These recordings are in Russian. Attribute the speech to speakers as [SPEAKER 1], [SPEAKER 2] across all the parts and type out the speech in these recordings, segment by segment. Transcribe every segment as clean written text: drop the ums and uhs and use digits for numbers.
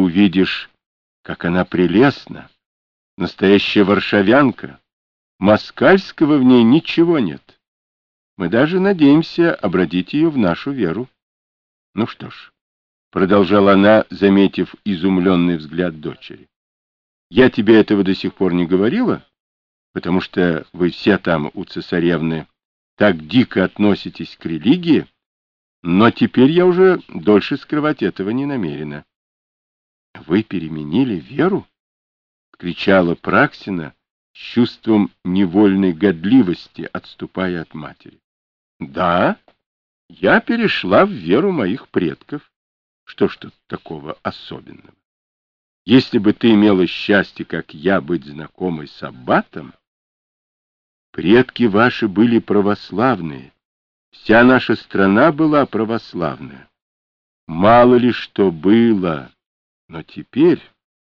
[SPEAKER 1] увидишь, как она прелестна, настоящая варшавянка. Москальского в ней ничего нет. Мы даже надеемся обратить ее в нашу веру. Ну что ж, продолжала она, заметив изумленный взгляд дочери. Я тебе этого до сих пор не говорила, потому что вы все там у цесаревны так дико относитесь к религии, но теперь я уже дольше скрывать этого не намерена. — Вы переменили веру? — кричала Праксина с чувством невольной годливости, отступая от матери. — Да, я перешла в веру моих предков. Что ж тут такого особенного? Если бы ты имела счастье, как я, быть знакомой с аббатом, предки ваши были православные, вся наша страна была православная. Мало ли что было, но теперь...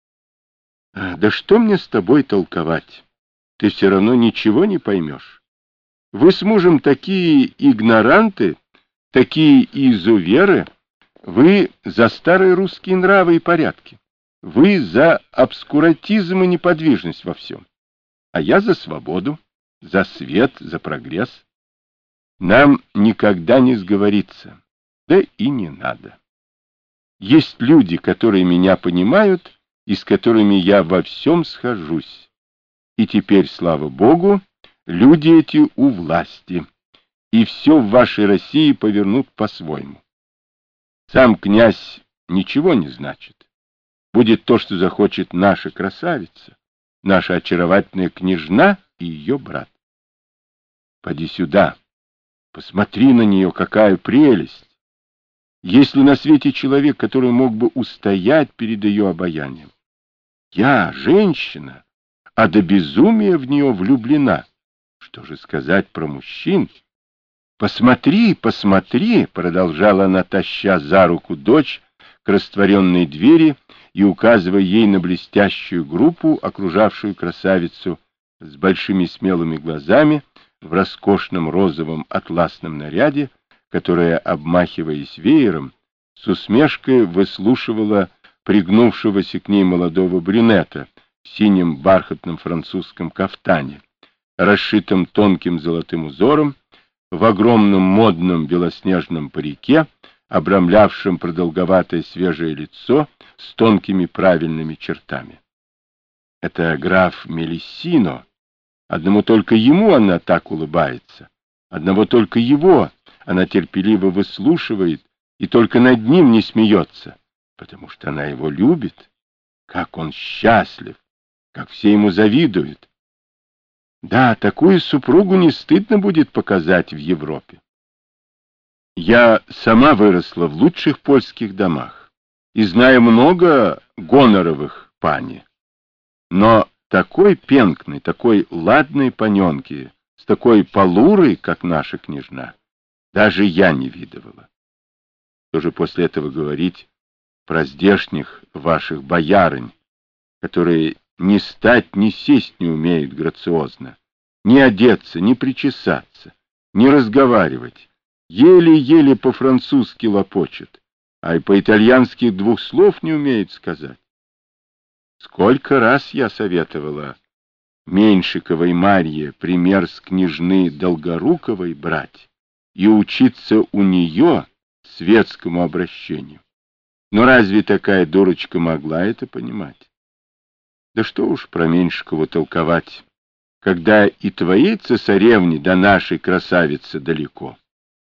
[SPEAKER 1] Да что мне с тобой толковать? Ты все равно ничего не поймешь. Вы с мужем такие игноранты, такие изуверы, вы за старые русские нравы и порядки. Вы за обскуратизм и неподвижность во всем. А я за свободу, за свет, за прогресс. Нам никогда не сговориться, да и не надо. Есть люди, которые меня понимают и с которыми я во всем схожусь. И теперь, слава Богу, люди эти у власти, и все в вашей России повернут по-своему. Сам князь ничего не значит. Будет то, что захочет наша красавица, наша очаровательная княжна и ее брат. Поди сюда, посмотри на нее, какая прелесть! Есть ли на свете человек, который мог бы устоять перед ее обаянием? Я, женщина, а до безумия в нее влюблена. Что же сказать про мужчин? Посмотри, посмотри, продолжала она, таща за руку дочь к растворенной двери и указывая ей на блестящую группу, окружавшую красавицу с большими смелыми глазами в роскошном розовом атласном наряде, которая, обмахиваясь веером, с усмешкой выслушивала пригнувшегося к ней молодого брюнета в синем бархатном французском кафтане, расшитом тонким золотым узором, в огромном модном белоснежном парике, обрамлявшем продолговатое свежее лицо с тонкими правильными чертами. Это граф Мелиссино. Одному только ему она так улыбается. Одного только его она терпеливо выслушивает и только над ним не смеется, потому что она его любит. Как он счастлив, как все ему завидуют. Да, такую супругу не стыдно будет показать в Европе. Я сама выросла в лучших польских домах и знаю много гоноровых пани. Но такой пенкной, такой ладной паненки, с такой полурой, как наша княжна, даже я не видывала. Что же после этого говорить про здешних ваших боярынь, которые ни стать, ни сесть не умеют грациозно, ни одеться, ни причесаться, ни разговаривать, еле-еле по-французски лопочут, а и по-итальянски двух слов не умеют сказать. Сколько раз я советовала Меньшиковой Марье пример с княжны Долгоруковой брать и учиться у нее светскому обращению. Но разве такая дурочка могла это понимать? Да что уж про Меньшикову толковать, когда и твоей цесаревне до нашей красавицы далеко.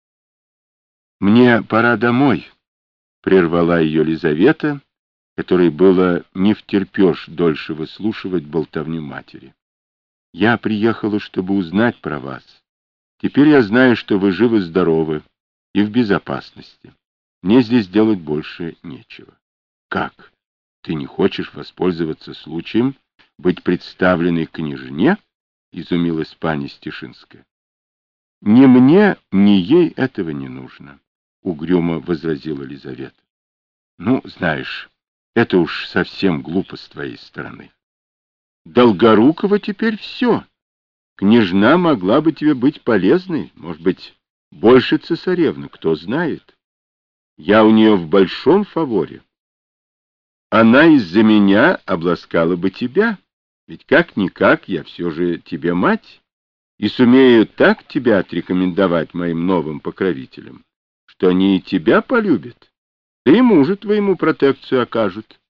[SPEAKER 1] Мне пора домой, прервала ее Лизавета, которой было не втерпешь дольше выслушивать болтовню матери. Я приехала, чтобы узнать про вас. Теперь я знаю, что вы живы-здоровы и в безопасности. Мне здесь делать больше нечего. Как? Ты не хочешь воспользоваться случаем быть представленной княжне? Изумилась пани Стешинская. Ни мне, ни ей этого не нужно, угрюмо возразила Лизавета. Ну, знаешь, это уж совсем глупо с твоей стороны. Долгорукова теперь все. Княжна могла бы тебе быть полезной, может быть, больше цесаревны, кто знает. Я у нее в большом фаворе. она из-за меня обласкала бы тебя, ведь как-никак я все же тебе мать, и сумею так тебя отрекомендовать моим новым покровителям, что они и тебя полюбят, да и мужу твоему протекцию окажут.